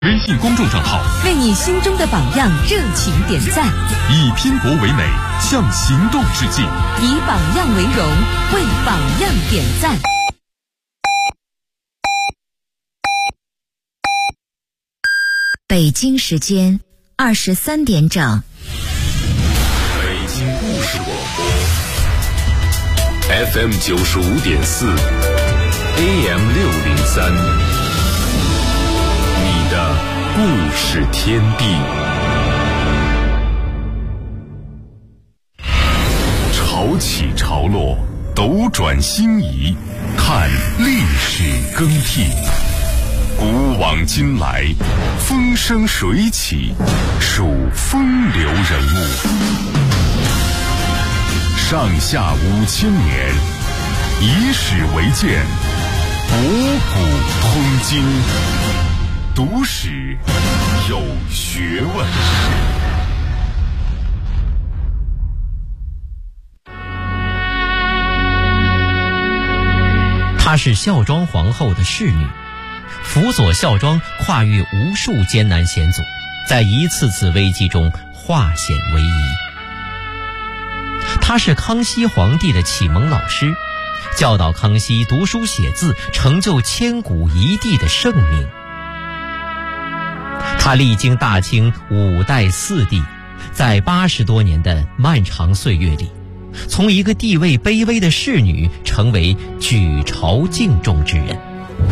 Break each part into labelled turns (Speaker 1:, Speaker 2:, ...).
Speaker 1: 微信公众账号
Speaker 2: 为你心中的榜样热情点赞，
Speaker 1: 以拼搏为美，向行动致敬，
Speaker 2: 以榜样为荣，为榜样点赞。
Speaker 3: 北京时间23点整。
Speaker 4: 北京故事广播 FM 95.4 AM 603，你的故事天地。潮起潮落，斗转星移，看历史更替。古往今来，风生水起，数风流人物。上下5000年，以史为鉴，博古通今。读史有学问。
Speaker 5: 她是孝庄皇后的侍女，辅佐孝庄跨越无数艰难险阻，在一次次危机中化险为夷。她是康熙皇帝的启蒙老师，教导康熙读书写字，成就千古一帝的盛名。她历经大清5代4帝，在80多年的漫长岁月里，从一个地位卑微的侍女成为举朝敬重之人。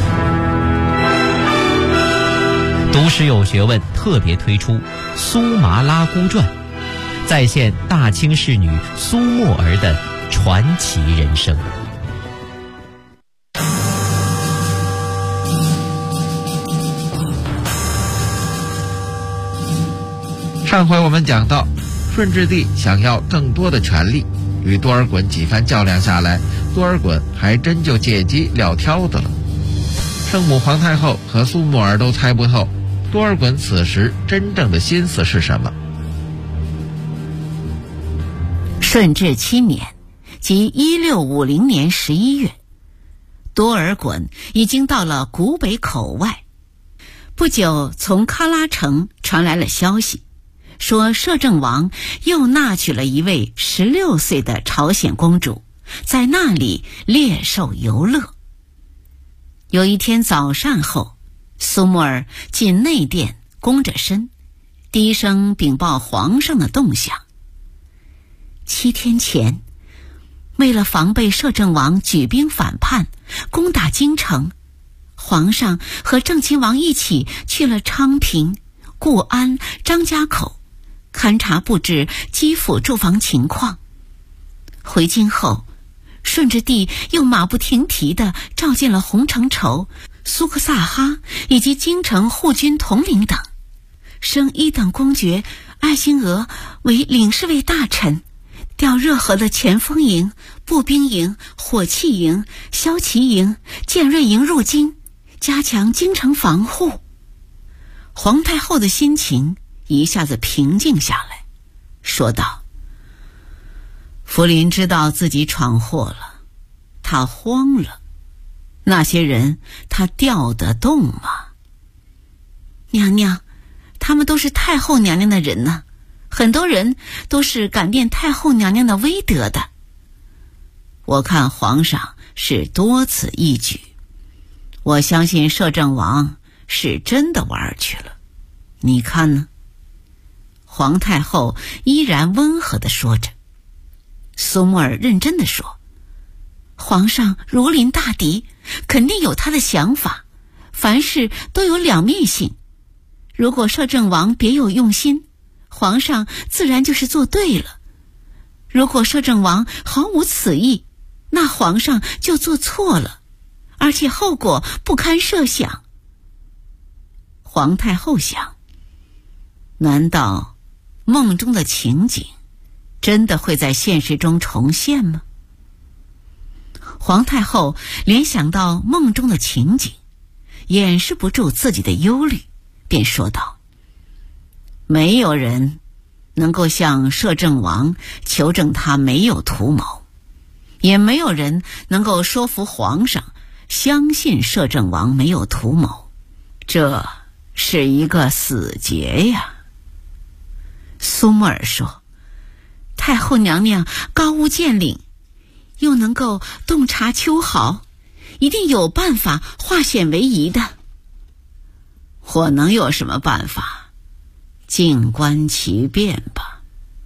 Speaker 5: 读史有学问特别推出《苏麻拉姑传》，再现大清侍女苏沫儿的传奇人生。
Speaker 6: 上回我们讲到，顺治帝想要更多的权力，与多尔衮几番较量下来，多尔衮还真就借机撂挑子了。圣母皇太后和苏沫儿都猜不透多尔衮此时真正的心思是什么。
Speaker 7: 顺治7年，即1650年11月，多尔衮已经到了古北口外。不久，从喀拉城传来了消息，说摄政王又纳娶了一位16岁的朝鲜公主，在那里猎兽游乐。有一天早膳后，苏沫儿进内殿，弓着身，低声禀报皇上的动向。7天前，为了防备摄政王举兵反叛，攻打京城，皇上和正亲王一起去了昌平、固安、张家口，勘察布置基辅驻防情况。回京后，顺治帝又马不停蹄地召见了洪承畴、苏克萨哈以及京城护军统领等，升1等公爵艾辛俄为领侍卫大臣，调热河的前锋营、步兵营、火器营、骁骑营、建锐营入京，加强京城防护。皇太后的心情一下子平静下来，说道：福临知道自己闯祸了，他慌了。那些人他调得动吗？娘娘，他们都是太后娘娘的人呢，很多人都是感念太后娘娘的威德的。我看皇上是多此一举，我相信摄政王是真的玩去了，你看呢？皇太后依然温和地说着。苏沫儿认真地说：皇上如临大敌，肯定有他的想法，凡事都有两面性。如果摄政王别有用心，皇上自然就是做对了；如果摄政王毫无此意，那皇上就做错了，而且后果不堪设想。皇太后想，难道梦中的情景真的会在现实中重现吗？皇太后联想到梦中的情景，掩饰不住自己的忧虑，便说道：没有人能够向摄政王求证他没有图谋，也没有人能够说服皇上相信摄政王没有图谋，这是一个死结呀。苏木尔说，太后娘娘高屋建瓴，又能够洞察秋毫，一定有办法化险为夷的。我能有什么办法？静观其变吧。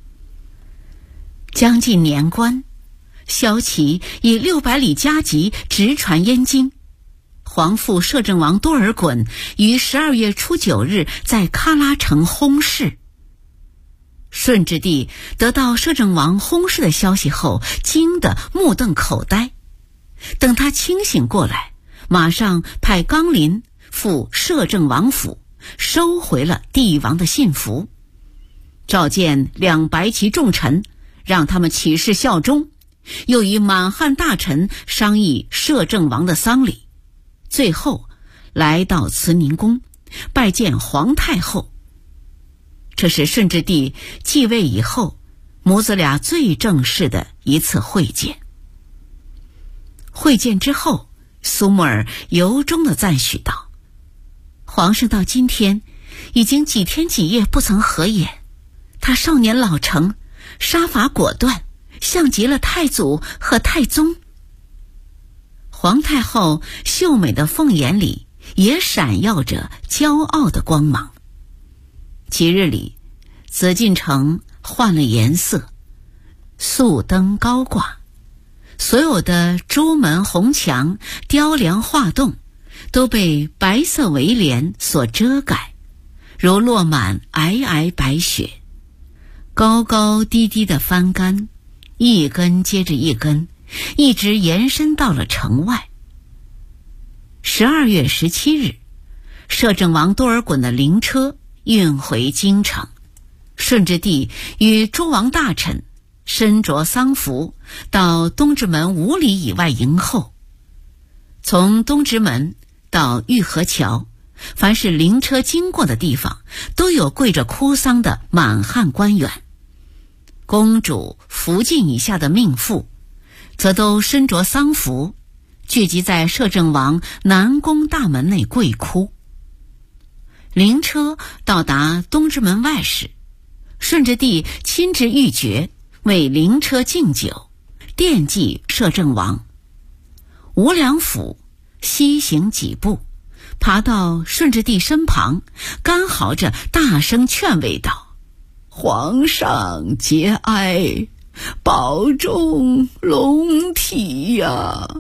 Speaker 7: 将近年关，骁骑以600里加急直传燕京。皇父摄政王多尔衮于12月初9日在喀拉城薨逝。顺治帝得到摄政王薨逝的消息后，惊得目瞪口呆。等他清醒过来，马上派纲林赴摄政王府，收回了帝王的信符，召见2白旗重臣，让他们起誓效忠，又与满汉大臣商议摄政王的丧礼，最后来到慈宁宫拜见皇太后。这是顺治帝继位以后母子俩最正式的一次会见。会见之后，苏木尔由衷地赞许道，皇上到今天已经几天几夜不曾合眼，他少年老成，杀伐果断，像极了太祖和太宗。皇太后秀美的凤眼里也闪耀着骄傲的光芒。即日里，紫禁城换了颜色，素灯高挂，所有的朱门红墙、雕梁画栋都被白色围帘所遮盖，如落满皑皑白雪。高高低低的幡杆，一根接着一根，一直延伸到了城外。12月17日，摄政王多尔衮的灵车运回京城，顺治帝与诸王大臣身着丧服到东直门5里以外迎候。从东直门到御河桥，凡是灵车经过的地方，都有跪着哭丧的满汉官员。公主、福晋以下的命妇则都身着丧服，聚集在摄政王南宫大门内跪哭。灵车到达东直门外时，顺治帝亲至御爵，为灵车敬酒，惦记摄政王。吴良辅西行几步，爬到顺治帝身旁，干嚎着大声劝慰道，皇上节哀，保重龙体呀。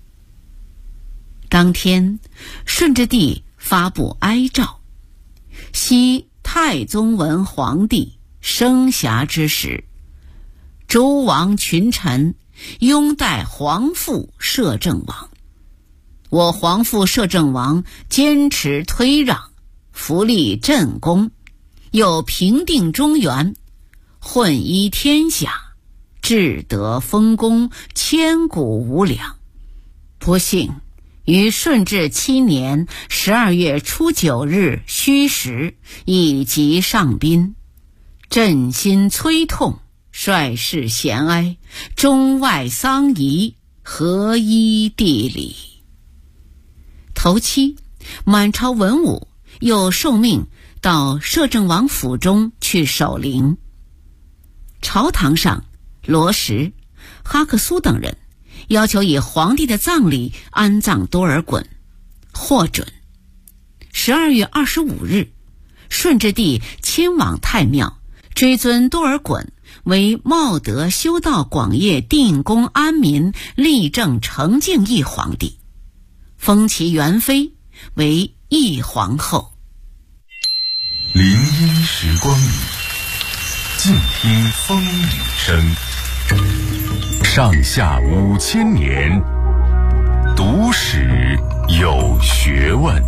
Speaker 7: 当天，顺治帝发布哀诏，昔太宗文皇帝生暇之时，诸王群臣拥戴皇父摄政王。我皇父摄政王坚持推让，福立朕功，又平定中原，混一天下，至得丰功，千古无两。不幸于顺治7年12月初9日戌时，以疾上宾，朕心催痛，率士咸哀，中外丧仪，合一地理。头七，满朝文武又受命到摄政王府中去守灵。朝堂上，罗什、哈克苏等人要求以皇帝的葬礼安葬多尔衮，获准。12月25日，顺治帝亲往太庙，追尊多尔衮为茂德修道广业定公安民立正成敬义皇帝，封其元妃为义皇后。
Speaker 4: 林荫时光里，静听风雨声。上下5000年，读史有学问。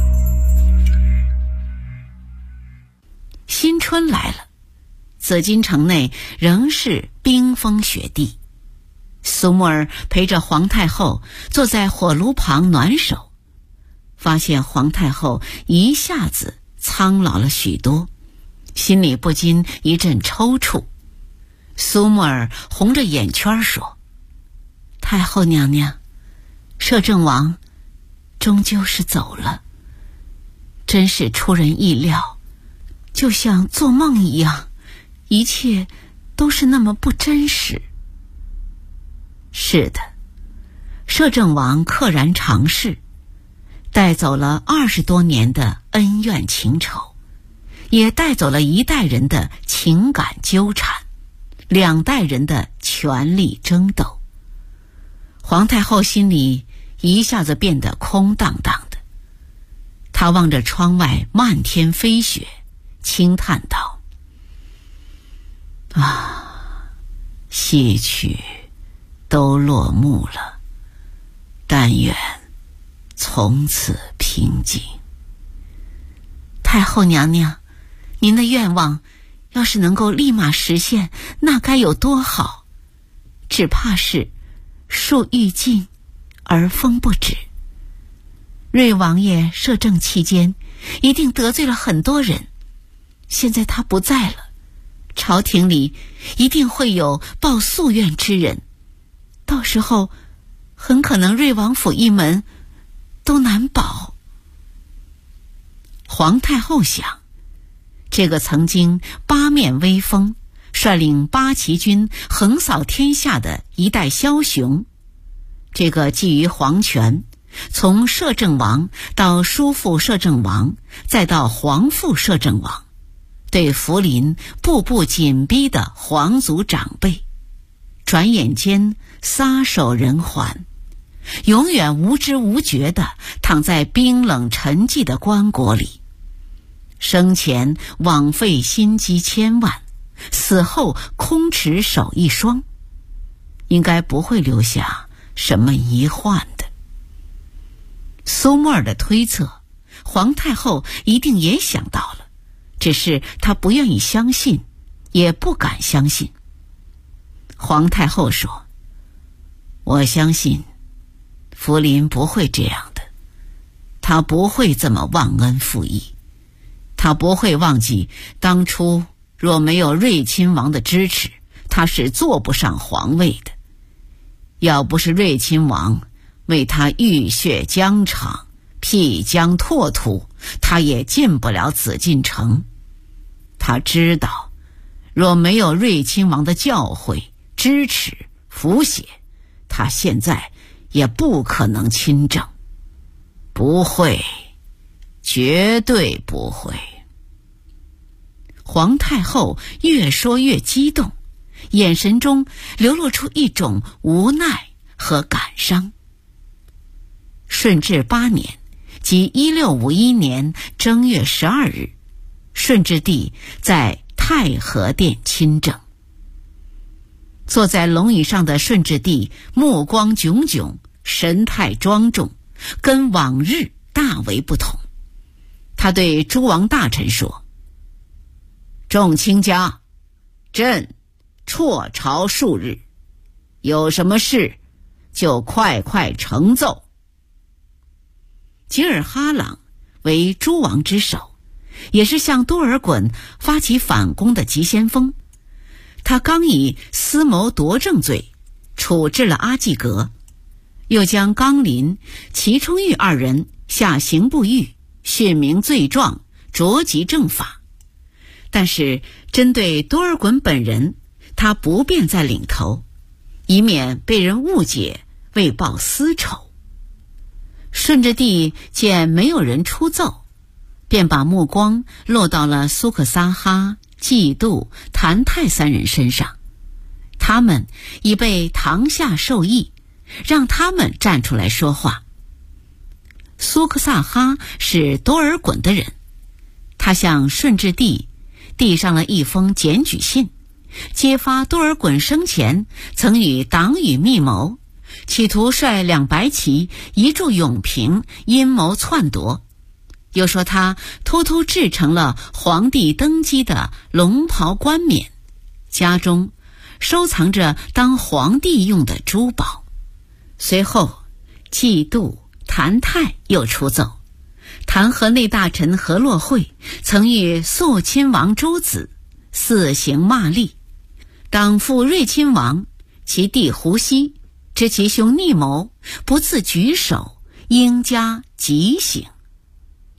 Speaker 7: 新春来了，紫禁城内仍是冰封雪地。苏木儿陪着皇太后坐在火炉旁暖手，发现皇太后一下子苍老了许多，心里不禁一阵抽搐。苏木儿红着眼圈说，太后娘娘，摄政王终究是走了， 真是出人意料，就像做梦一样，一切都是那么不真实。是的，摄政王溘然长逝，带走了20多年的恩怨情仇，也带走了一代人的情感纠缠，2代人的权力争斗。皇太后心里一下子变得空荡荡的，她望着窗外漫天飞雪，轻叹道：戏曲都落幕了，但愿从此平静。太后娘娘，您的愿望要是能够立马实现，那该有多好，只怕是树欲静而风不止。瑞王爷摄政期间一定得罪了很多人，现在他不在了，朝廷里一定会有报夙愿之人，到时候很可能瑞王府一门都难保。皇太后想，这个曾经八面威风，率领8旗军横扫天下的一代枭雄，这个觊觎皇权，从摄政王到叔父摄政王，再到皇父摄政王，对福临步步紧逼的皇族长辈，转眼间撒手人寰，永远无知无觉地躺在冰冷沉寂的棺椁里，生前枉费心机千万，死后空持手一双，应该不会留下什么遗患的。苏沫儿的推测，皇太后一定也想到了，只是她不愿意相信，也不敢相信。皇太后说：我相信福临不会这样的，他不会这么忘恩负义，他不会忘记当初若没有睿亲王的支持，他是坐不上皇位的。要不是睿亲王为他浴血疆场，辟疆拓土，他也进不了紫禁城。他知道，若没有睿亲王的教诲、支持、辅写，他现在也不可能亲政。不会，绝对不会。皇太后越说越激动，眼神中流露出一种无奈和感伤。顺治8年，即1651年正月12日，顺治帝在太和殿亲政。坐在龙椅上的顺治帝目光炯炯，神态庄重，跟往日大为不同。他对诸王大臣说：众卿家，朕辍朝数日，有什么事就快快呈奏。吉尔哈朗为诸王之首，也是向多尔衮发起反攻的急先锋。他刚以私谋夺政罪处置了阿济格，又将纲林、齐冲玉2人下刑部狱，训明罪状，着即正法。但是针对多尔衮本人，他不便在领头，以免被人误解为报私仇。顺治帝见没有人出奏，便把目光落到了苏克萨哈、季度、谭泰3人身上。他们已被堂下授意，让他们站出来说话。苏克萨哈是多尔衮的人，他向顺治帝递上了一封检举信，揭发多尔衮生前曾与党羽密谋，企图率2白旗移驻永平，阴谋篡夺。又说他偷偷制成了皇帝登基的龙袍冠冕，家中收藏着当皇帝用的珠宝。随后季度、谭泰又出奏，弹劾内大臣何洛会曾与肃亲王诸子肆行骂詈，党父睿亲王其弟胡锡知其兄逆谋，不自举手，应加极刑。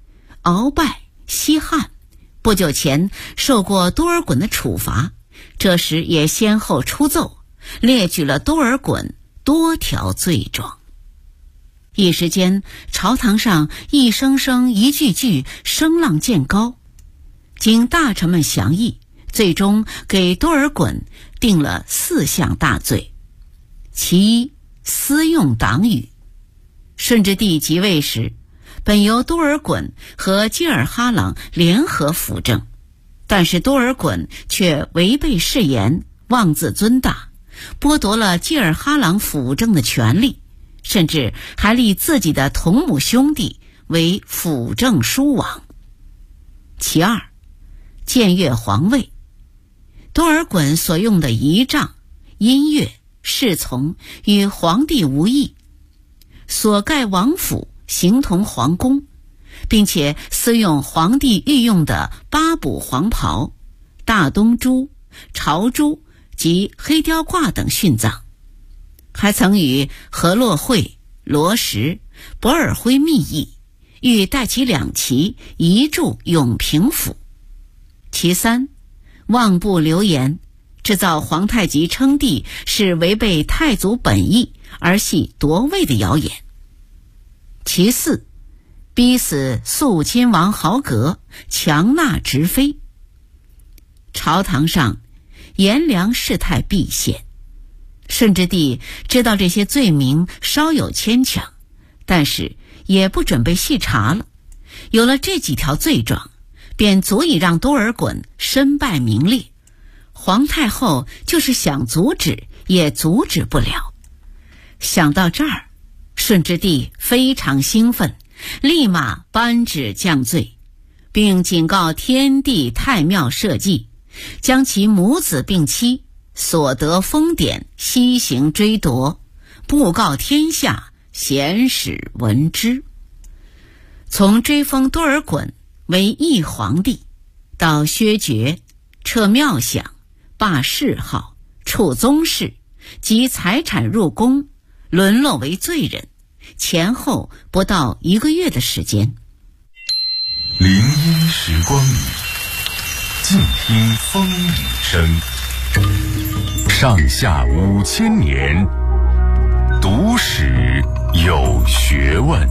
Speaker 7: 鳌拜、西汉，不久前受过多尔衮的处罚，这时也先后出奏，列举了多尔衮多条罪状。一时间，朝堂上一声声一句句声浪渐高。经大臣们详议，最终给多尔衮定了4项大罪。其一，私用党羽。顺治帝即位时，本由多尔衮和济尔哈朗联合辅政，但是多尔衮却违背誓言，妄自尊大，剥夺了济尔哈朗辅政的权利，甚至还立自己的同母兄弟为辅政书王。其二，僭越皇位。多尔衮所用的仪仗、音乐、侍从与皇帝无异，所盖王府形同皇宫，并且私用皇帝御用的8补黄袍、大东珠、朝珠及黑貂褂等殉葬，还曾与何洛会、罗什、博尔辉密议，欲带其2旗移驻永平府。其三，妄布流言，制造皇太极称帝是违背太祖本意而系夺位的谣言。其四，逼死肃亲王豪格，强纳直妃。朝堂上颜良事态毕现，顺治帝知道这些罪名稍有牵强，但是也不准备细查了。有了这几条罪状，便足以让多尔衮身败名裂。皇太后就是想阻止也阻止不了。想到这儿，顺治帝非常兴奋，立马颁旨降罪，并警告天地太庙社稷，将其母子并妻所得封典悉行追夺，布告天下，显使闻之。从追封多尔衮为义皇帝，到削爵、撤庙饷、罢谥号、处宗室及财产入宫，沦落为罪人，前后不到1个月的时间。
Speaker 4: 林荫时光里，静听风雨声。上下5000年，读史有学问。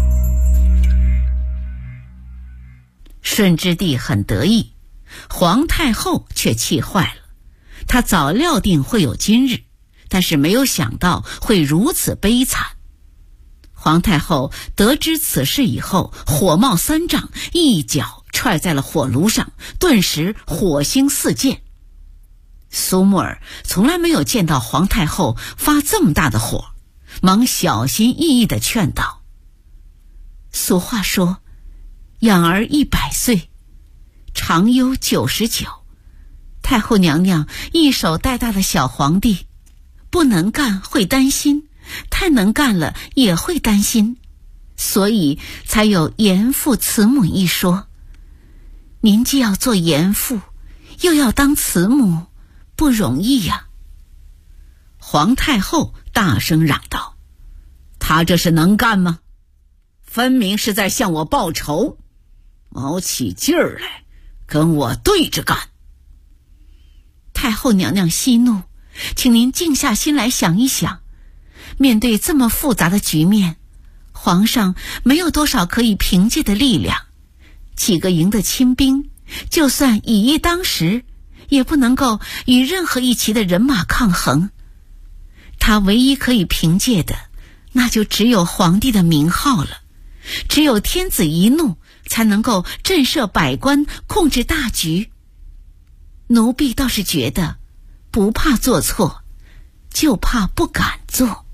Speaker 7: 顺治帝很得意，皇太后却气坏了。她早料定会有今日，但是没有想到会如此悲惨。皇太后得知此事以后，火冒3丈，一脚踹在了火炉上，顿时火星四溅。苏木尔从来没有见到皇太后发这么大的火，忙小心翼翼地劝道：俗话说，养儿100岁，长忧99。太后娘娘一手带大的小皇帝，不能干会担心，太能干了也会担心，所以才有严父慈母一说。您既要做严父，又要当慈母，不容易呀。皇太后大声嚷道：他这是能干吗？分明是在向我报仇，卯起劲儿来跟我对着干。太后娘娘息怒，请您静下心来想一想，面对这么复杂的局面，皇上没有多少可以凭借的力量，几个营的亲兵，就算以一当十，也不能够与任何一旗的人马抗衡。他唯一可以凭借的，那就只有皇帝的名号了。只有天子一怒，才能够震慑百官，控制大局。奴婢倒是觉得，不怕做错，就怕不敢做。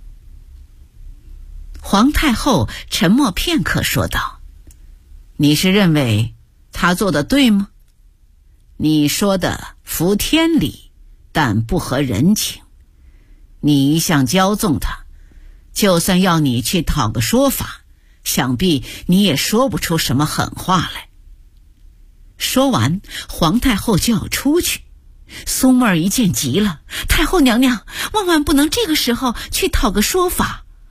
Speaker 7: 皇太后沉默片刻，说道：你是认为他做的对吗？你说的服天理，但不合人情。你一向骄纵他，就算要你去讨个说法，想必你也说不出什么狠话来。说完，皇太后就要出去。苏木儿一见急了：太后娘娘，万万不能这个时候去讨个说法。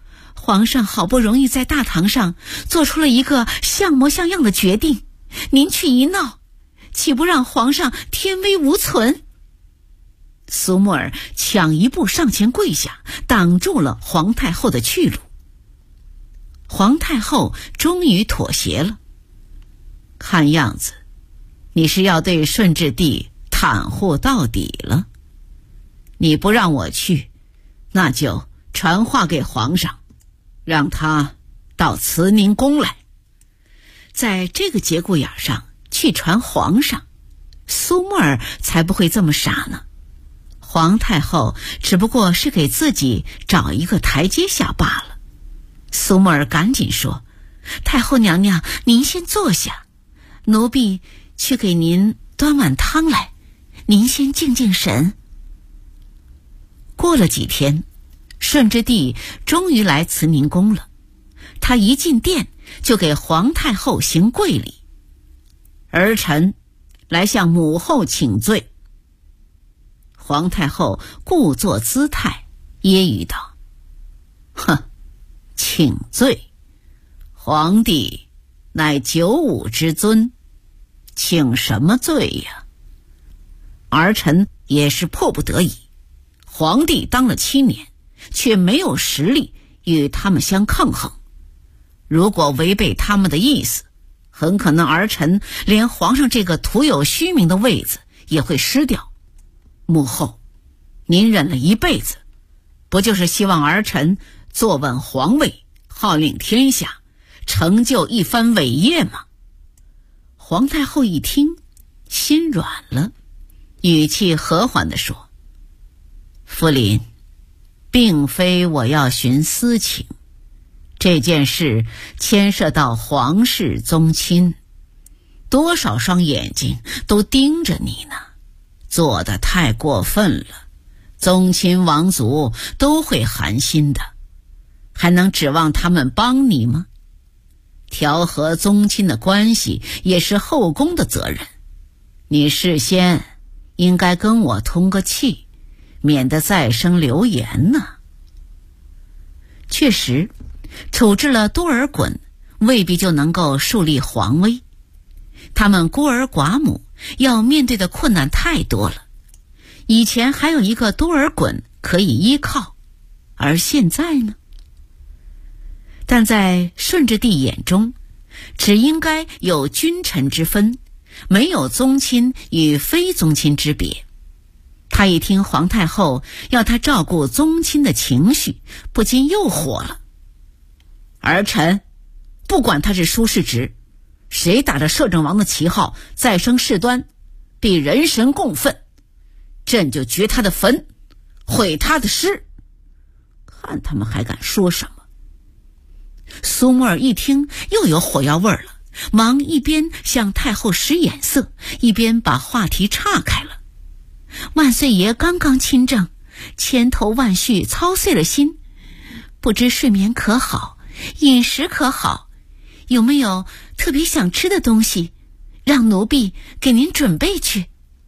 Speaker 7: 皇上好不容易在大堂上做出了一个像模像样的决定，您去一闹，岂不让皇上天威无存？苏沫儿抢一步上前跪下，挡住了皇太后的去路。皇太后终于妥协了。看样子你是要对顺治帝袒护到底了。你不让我去，那就传话给皇上，让他到慈宁宫来。在这个节骨眼上去传皇上，苏沫儿才不会这么傻呢。皇太后只不过是给自己找一个台阶下罢了。苏沫儿赶紧说：太后娘娘，您先坐下，奴婢去给您端碗汤来，您先静静神。过了几天，顺治帝终于来慈宁宫了。他一进殿就给皇太后行跪礼：儿臣来向母后请罪。皇太后故作姿态，揶揄道：哼，请罪？皇帝乃95之尊，请什么罪呀？儿臣也是迫不得已，皇帝当了7年，却没有实力与他们相抗衡。如果违背他们的意思，很可能儿臣连皇上这个徒有虚名的位子也会失掉。母后，您忍了一辈子，不就是希望儿臣坐稳皇位，号令天下，成就一番伟业吗？皇太后一听，心软了，语气和缓地说：福临，并非我要寻私情，这件事牵涉到皇室宗亲，多少双眼睛都盯着你呢，做得太过分了，宗亲王族都会寒心的，还能指望他们帮你吗？调和宗亲的关系也是后宫的责任，你事先应该跟我通个气，免得再生流言呢。确实，处置了多尔衮，未必就能够树立皇威。他们孤儿寡母要面对的困难太多了，以前还有一个多尔衮可以依靠，而现在呢？但在顺治帝眼中，只应该有君臣之分，没有宗亲与非宗亲之别。他一听皇太后要他照顾宗亲的情绪，不禁又火了。儿臣不管他是叔是侄，谁打着摄政王的旗号再生事端，必人神共愤，朕就掘他的坟，毁他的尸，看他们还敢说什么。苏沫儿一听又有火药味了，忙一边向太后使眼色，一边把话题岔开了。万岁爷刚刚亲政，千头万绪，操碎了心，不知睡眠可好，饮食可好，有没有特别想吃的东西，让奴婢给您准备去。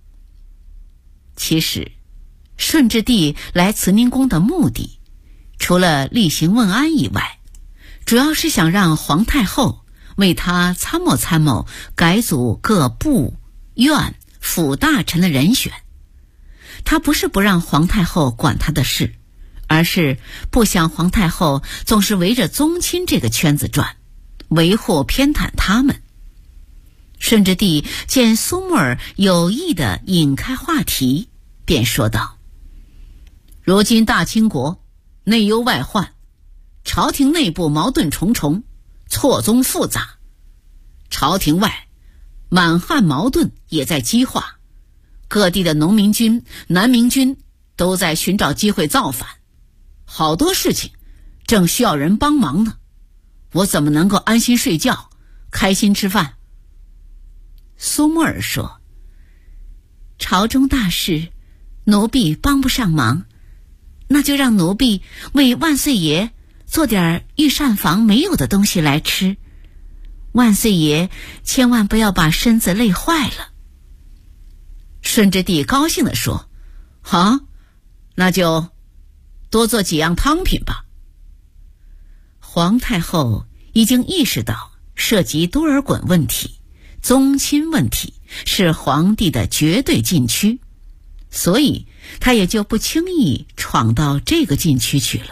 Speaker 7: 其实顺治帝来慈宁宫的目的，除了例行问安以外，主要是想让皇太后为他参谋参谋改组各部院府大臣的人选。他不是不让皇太后管他的事，而是不想皇太后总是围着宗亲这个圈子转，维护偏袒他们。顺治帝见苏沫儿有意地引开话题，便说道：如今大清国内忧外患，朝廷内部矛盾重重，错综复杂，朝廷外满汉矛盾也在激化，各地的农民军、南明军都在寻找机会造反，好多事情正需要人帮忙呢，我怎么能够安心睡觉，开心吃饭？苏沫儿说：朝中大事奴婢帮不上忙，那就让奴婢为万岁爷做点御膳房没有的东西来吃，万岁爷千万不要把身子累坏了。顺治帝高兴地说：好，那就多做几样汤品吧。 皇太后已经意识到涉及多尔衮问题、宗亲问题是皇帝的绝对禁区，所以他也就不轻易闯到这个禁区去了。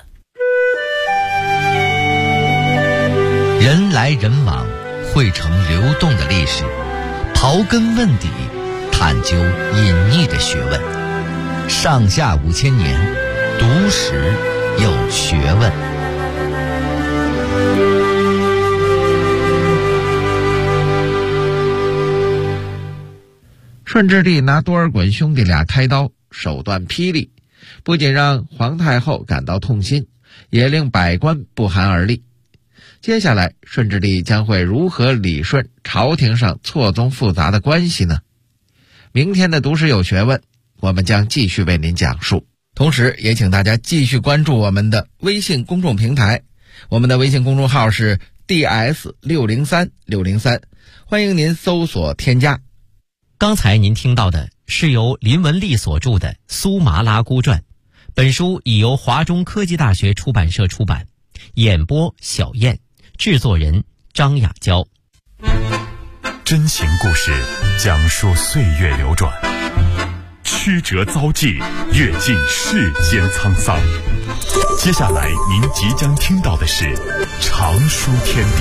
Speaker 8: 人来人往，汇成流动的历史，刨根问底，探究隐匿的学问。上下5000年，读史有学问。
Speaker 6: 顺治帝拿多尔衮兄弟俩开刀，手段霹雳，不仅让皇太后感到痛心，也令百官不寒而栗。接下来，顺治帝将会如何理顺朝廷上错综复杂的关系呢？明天的读史有学问，我们将继续为您讲述。同时也请大家继续关注我们的微信公众平台，我们的微信公众号是 DS603603，欢迎您搜索添加。
Speaker 5: 刚才您听到的是由林文丽所著的《苏麻拉姑传》，本书已由华中科技大学出版社出版，演播小燕，制作人张雅娇。
Speaker 1: 真情故事，讲述岁月流转，曲折遭际，阅尽世间沧桑。接下来您即将听到的是常书天地。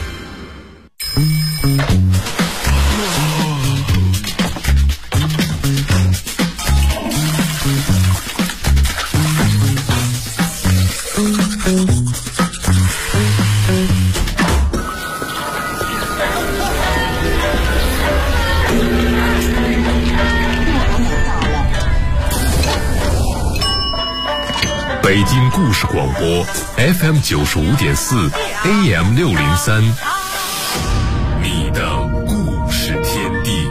Speaker 4: 北京故事广播 FM 95.4 AM 603，你的故事天地。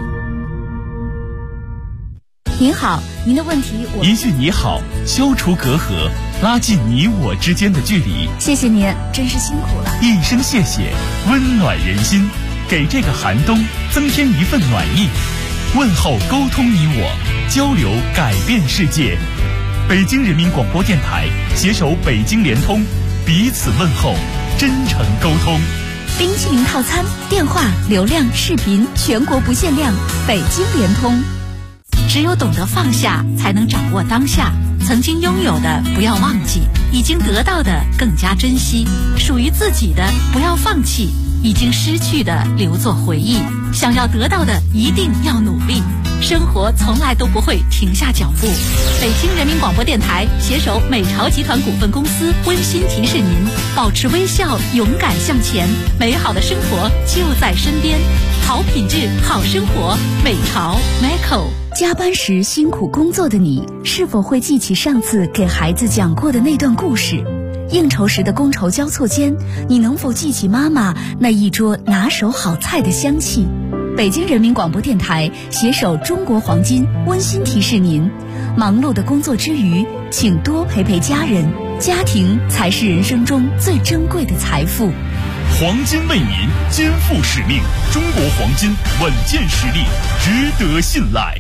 Speaker 9: 您好，您的问题我
Speaker 1: 一句你好，消除隔阂，拉近你我之间的距离。
Speaker 9: 谢谢您，真是辛苦了。
Speaker 1: 一声谢谢，温暖人心，给这个寒冬增添一份暖意。问候沟通你我，交流改变世界。北京人民广播电台携手北京联通，彼此问候，真诚沟通。
Speaker 9: 冰淇淋套餐，电话、流量、视频全国不限量，北京联通。只有懂得放下，才能掌握当下。曾经拥有的不要忘记，已经得到的更加珍惜，属于自己的不要放弃，已经失去的留作回忆。想要得到的一定要努力，生活从来都不会停下脚步。北京人民广播电台携手美朝集团股份公司温馨提示您：保持微笑，勇敢向前，美好的生活就在身边。好品质，好生活，美朝 Macco。加班时辛苦工作的你，是否会记起上次给孩子讲过的那段故事？应酬时的觥筹交错间，你能否记起妈妈那一桌拿手好菜的香气？北京人民广播电台携手中国黄金温馨提示您：忙碌的工作之余，请多陪陪家人，家庭才是人生中最珍贵的财富。
Speaker 1: 黄金为民，肩负使命，中国黄金稳健实力，值得信赖。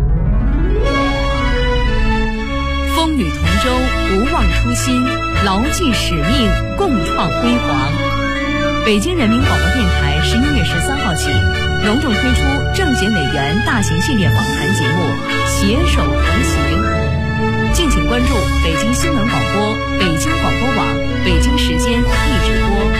Speaker 2: 风雨同舟，不忘初心，牢记使命，共创辉煌。北京人民广播电台11月13号起，隆重推出政协委员大型系列访谈节目《携手同行》，敬请关注北京新闻广播、北京广播网、北京时间一直播。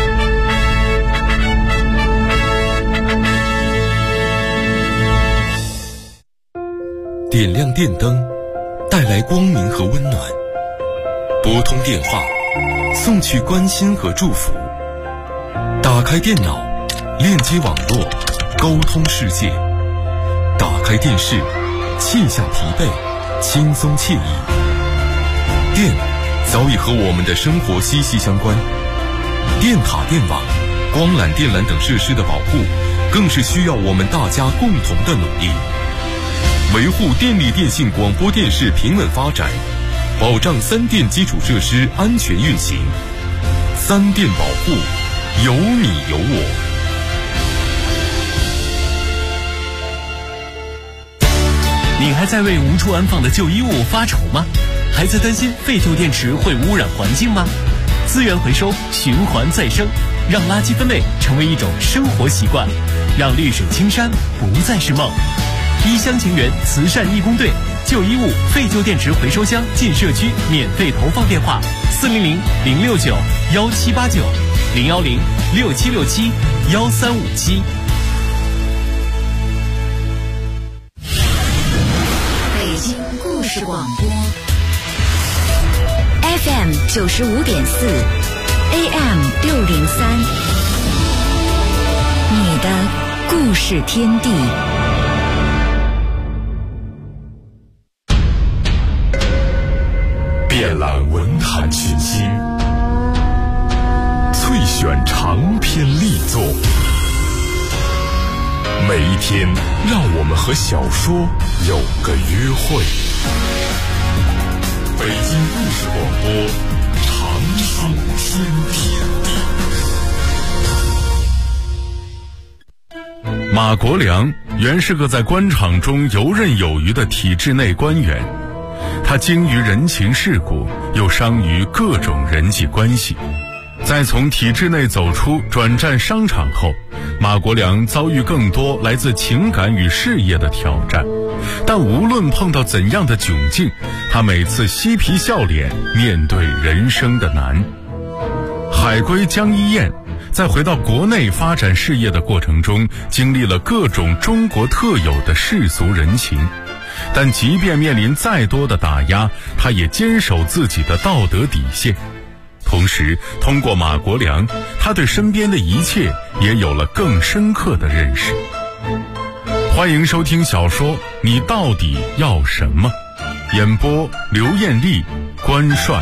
Speaker 4: 点亮电灯，带来光明和温暖；拨通电话，送去关心和祝福；打开电脑，链接网络，沟通世界；打开电视，卸下疲惫，轻松惬意。电早已和我们的生活息息相关，电塔、电网、光缆、电缆等设施的保护，更是需要我们大家共同的努力。维护电力电信广播电视平稳发展，保障三电基础设施安全运行。三电保护，有你有我。
Speaker 1: 你还在为无处安放的旧衣物发愁吗？还在担心废旧电池会污染环境吗？ 资源回收，循环再生，让垃圾分类成为一种生活习惯，让绿水青山不再是梦。一厢情愿慈善义工队旧衣物、废旧电池回收箱进社区免费投放电话：400-069-1789，010-6767-1357。
Speaker 3: 北京故事广播 FM 95.4 AM 603，你的故事天地。
Speaker 4: 遍览文坛群星，萃选长篇力作，每一天让我们和小说有个约会。北京故事广播，长寿天地。马国良原是个在官场中游刃有余的体制内官员，他精于人情世故，又商于各种人际关系。在从体制内走出转战商场后，马国良遭遇更多来自情感与事业的挑战，但无论碰到怎样的窘境，他每次嬉皮笑脸面对人生的难。海归江一燕在回到国内发展事业的过程中，经历了各种中国特有的世俗人情，但即便面临再多的打压，他也坚守自己的道德底线。同时通过马国良，他对身边的一切也有了更深刻的认识。欢迎收听小说《你到底要什么》，演播刘艳丽、关帅。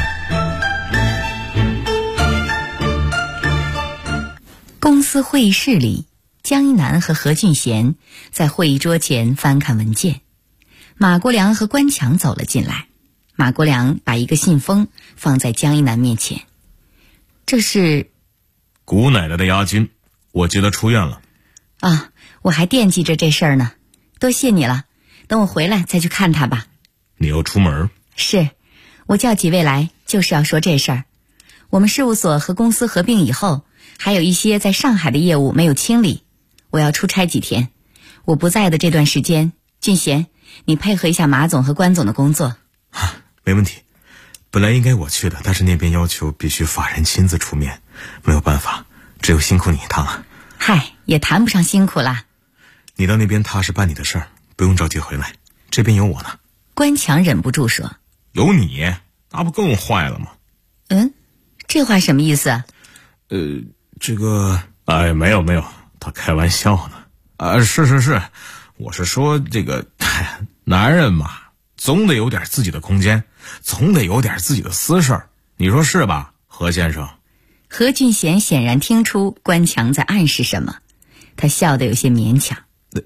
Speaker 2: 公司会议室里，江一南和何俊贤在会议桌前翻看文件。马国良和关强走了进来，马国良把一个信封放在江一南面前。这是
Speaker 10: 姑奶奶的押金，我接她出院了。
Speaker 2: 啊，我还惦记着这事儿呢，多谢你了，等我回来再去看她吧。
Speaker 10: 你要出门？
Speaker 2: 是，我叫几位来就是要说这事儿。我们事务所和公司合并以后，还有一些在上海的业务没有清理，我要出差几天。我不在的这段时间，俊贤，你配合一下马总和关总的工作。
Speaker 10: 没问题，本来应该我去的，但是那边要求必须法人亲自出面，没有办法，只有辛苦你一趟了。
Speaker 2: 嗨，也谈不上辛苦啦。
Speaker 10: 你到那边踏实办你的事儿，不用着急回来，这边有我呢。
Speaker 2: 关强忍不住说：
Speaker 10: 有你，那不更坏了吗？
Speaker 2: 这话什么意思啊？
Speaker 10: 这个，没有，他开玩笑呢。是，我是说这个，男人嘛，总得有点自己的空间，总得有点自己的私事儿，你说是吧，何先生？
Speaker 2: 何俊贤显然听出关强在暗示什么，他笑得有些勉强。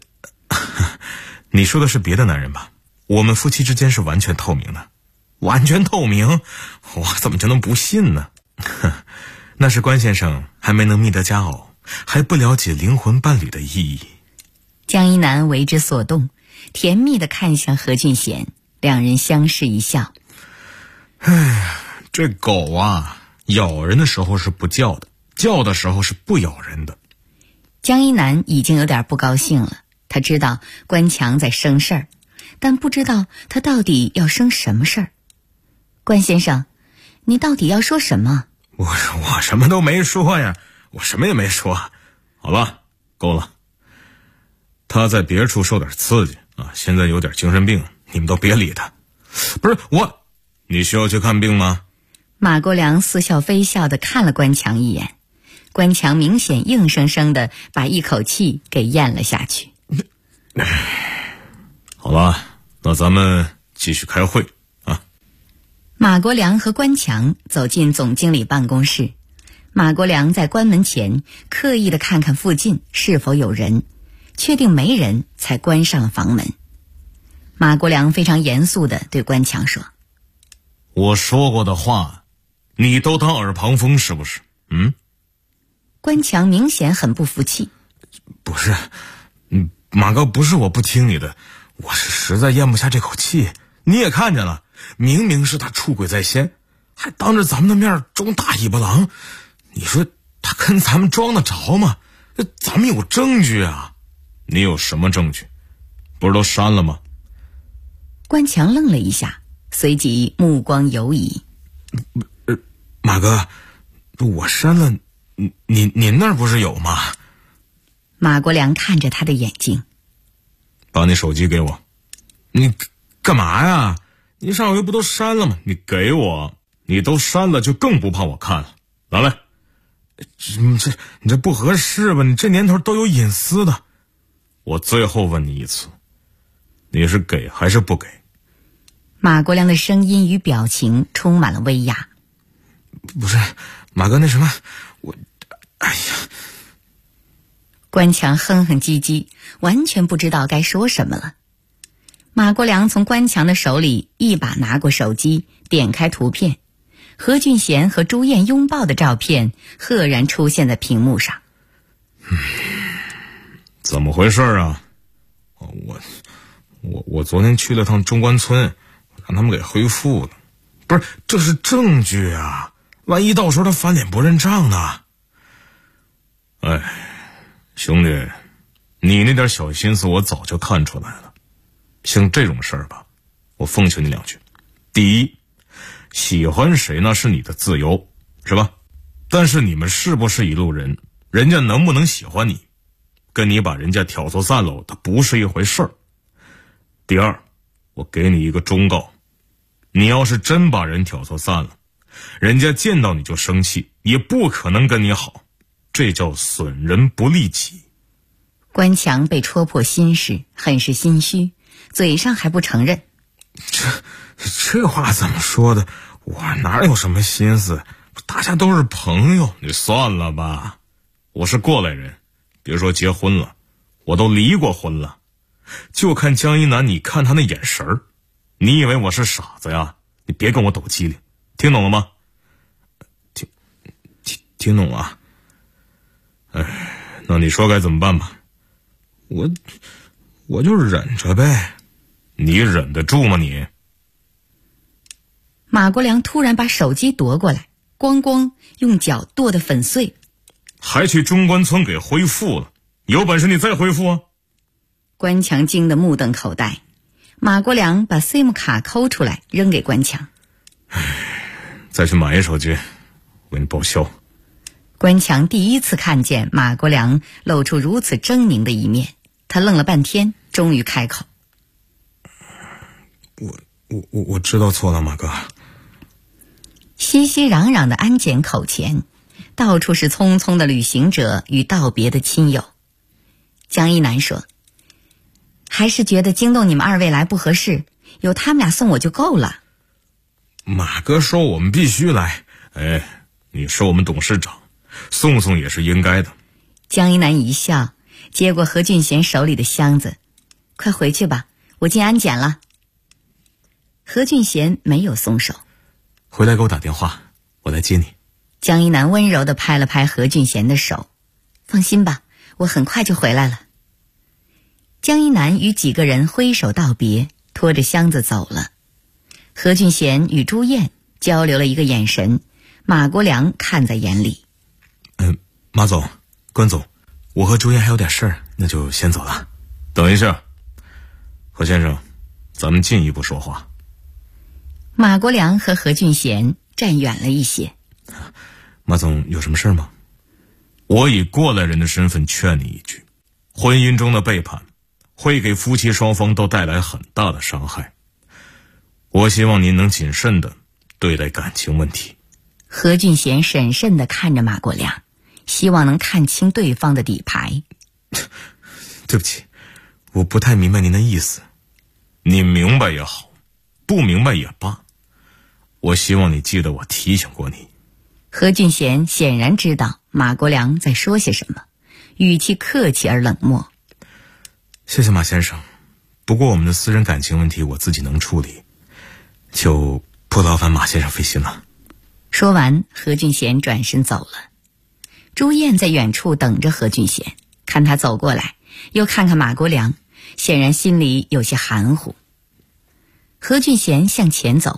Speaker 10: 你说的是别的男人吧？我们夫妻之间是完全透明的。完全透明？我怎么就能不信呢？那是关先生还没能觅得佳偶，还不了解灵魂伴侣的意义。
Speaker 2: 江一南为之所动，甜蜜地看向何俊贤，两人相视一笑。
Speaker 10: 这狗啊，咬人的时候是不叫的，叫的时候是不咬人的。
Speaker 2: 江一南已经有点不高兴了，他知道关强在生事儿，但不知道他到底要生什么事儿。关先生，你到底要说什么？
Speaker 10: 我什么都没说呀，我什么也没说。好了，够了。他在别处受点刺激啊，现在有点精神病，你们都别理他。不是我，你需要去看病吗？
Speaker 2: 马国良似笑非笑地看了关强一眼，关强明显硬生生地把一口气给咽了下去。
Speaker 10: 好了，那咱们继续开会啊。
Speaker 2: 马国良和关强走进总经理办公室，马国良在关门前刻意地看看附近是否有人，确定没人才关上了房门。马国良非常严肃地对关强说：
Speaker 10: 我说过的话你都当耳旁风是不是？
Speaker 2: 关强明显很不服气。
Speaker 10: 不是，马哥，不是我不听你的，我是实在咽不下这口气。你也看见了，明明是他出轨在先， 还当着咱们的面装大尾巴狼，你说他跟咱们装得着吗？咱们有证据啊！你有什么证据？不是都删了吗？
Speaker 7: 关强愣了一下，随即目光游移。
Speaker 10: 马哥，我删了，您那儿不是有吗？
Speaker 7: 马国良看着他的眼睛，
Speaker 10: 把你手机给我。你干嘛呀？你上回不都删了吗？你给我，你都删了就更不怕我看了。拿来。你这不合适吧？你这年头都有隐私的。我最后问你一次，你是给还是不给？
Speaker 7: 马国良的声音与表情充满了威压。
Speaker 10: 不是，马哥，那什么，哎呀！
Speaker 7: 关强哼哼唧唧，完全不知道该说什么了。马国良从关强的手里一把拿过手机，点开图片，何俊贤和朱燕拥抱的照片赫然出现在屏幕上。
Speaker 10: 怎么回事啊？我昨天去了趟中关村，让他们给恢复了。不是，这是证据啊！万一到时候他翻脸不认账呢？哎，兄弟，你那点小心思我早就看出来了。像这种事儿吧，我奉劝你两句。第一，喜欢谁那是你的自由，是吧？但是你们是不是一路人，人家能不能喜欢你，跟你把人家挑错散了，它不是一回事儿。第二，我给你一个忠告，你要是真把人挑错散了，人家见到你就生气，也不可能跟你好，这叫损人不利己。
Speaker 7: 关强被戳破心事，很是心虚，嘴上还不承认。
Speaker 10: 这话怎么说的？我哪有什么心思？大家都是朋友，你算了吧。我是过来人，别说结婚了，我都离过婚了。就看江一楠，你看他那眼神儿，你以为我是傻子呀？你别跟我抖机灵，听懂了吗？听懂了。哎，那你说该怎么办吧？我就忍着呗。你忍得住吗你？
Speaker 7: 马国良突然把手机夺过来，咣咣用脚跺得粉碎。
Speaker 10: 还去中关村给恢复了，有本事你再恢复啊！
Speaker 7: 关强惊得目瞪口呆。马国良把 SIM 卡抠出来扔给关强。
Speaker 10: 再去买一手机，我给你报销。
Speaker 7: 关强第一次看见马国良露出如此狰狞的一面，他愣了半天，终于开口。
Speaker 10: 我知道错了，马哥。
Speaker 7: 熙熙攘攘的安检口前，到处是匆匆的旅行者与道别的亲友。江一楠说，还是觉得惊动你们二位来不合适，有他们俩送我就够了。
Speaker 10: 马哥说我们必须来，哎，你是我们董事长，送也是应该的。
Speaker 7: 江一楠一笑，接过何俊贤手里的箱子，快回去吧，我进安检了。何俊贤没有松手，
Speaker 10: 回来给我打电话，我来接你。
Speaker 7: 江一楠温柔地拍了拍何俊贤的手，放心吧，我很快就回来了。江一楠与几个人挥手道别，拖着箱子走了。何俊贤与朱燕交流了一个眼神，马国良看在眼里。
Speaker 10: 马总，关总，我和朱燕还有点事儿，那就先走了。等一下，何先生，咱们进一步说话。
Speaker 7: 马国良和何俊贤站远了一些。
Speaker 10: 马总，有什么事吗？我以过来人的身份劝你一句，婚姻中的背叛会给夫妻双方都带来很大的伤害，我希望您能谨慎地对待感情问题。
Speaker 7: 何俊贤审慎地看着马国良，希望能看清对方的底牌。
Speaker 10: 对不起，我不太明白您的意思。你明白也好，不明白也罢，我希望你记得我提醒过你。
Speaker 7: 何俊贤显然知道马国良在说些什么，语气客气而冷漠。
Speaker 10: 谢谢马先生，不过我们的私人感情问题我自己能处理，就不劳烦马先生费心了。
Speaker 7: 说完，何俊贤转身走了。朱燕在远处等着何俊贤，看他走过来，又看看马国良，显然心里有些含糊。何俊贤向前走，